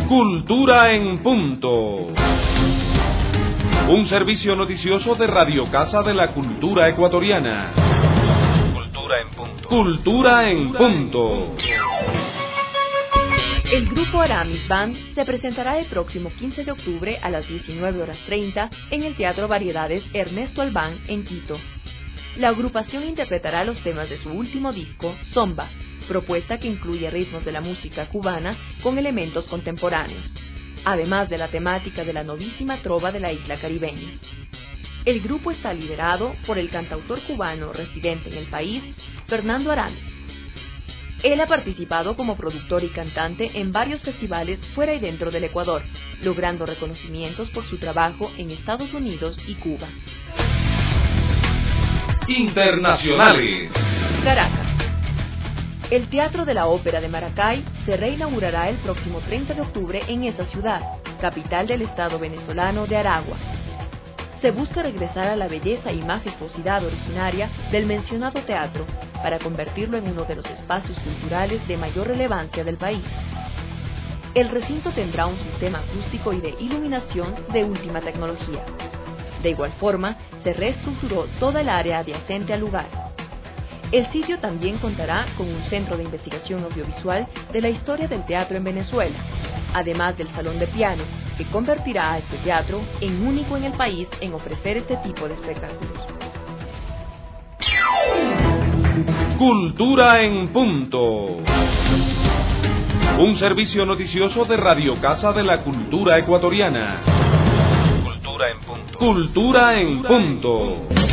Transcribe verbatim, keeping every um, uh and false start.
Cultura en Punto. Un servicio noticioso de Radio Casa de la Cultura Ecuatoriana. Cultura en Punto. Cultura en Punto. El grupo Aramis Band se presentará el próximo quince de octubre a las diecinueve horas treinta en el Teatro Variedades Ernesto Albán en Quito. La agrupación interpretará los temas de su último disco, Zomba, propuesta que incluye ritmos de la música cubana con elementos contemporáneos, además de la temática de la novísima trova de la isla caribeña. El grupo está liderado por el cantautor cubano residente en el país, Fernando Aramis. Él ha participado como productor y cantante en varios festivales fuera y dentro del Ecuador, logrando reconocimientos por su trabajo en Estados Unidos y Cuba. Internacionales. Caracas. El Teatro de la Ópera de Maracay se reinaugurará el próximo treinta de octubre en esa ciudad, capital del estado venezolano de Aragua. Se busca regresar a la belleza y majestuosidad originaria del mencionado teatro para convertirlo en uno de los espacios culturales de mayor relevancia del país. El recinto tendrá un sistema acústico y de iluminación de última tecnología. De igual forma, se reestructuró toda el área adyacente al lugar. El sitio también contará con un centro de investigación audiovisual de la historia del teatro en Venezuela, además del salón de piano, que convertirá a este teatro en único en el país en ofrecer este tipo de espectáculos. Cultura en Punto. Un servicio noticioso de Radio Casa de la Cultura Ecuatoriana. Cultura en Punto. Cultura en Punto.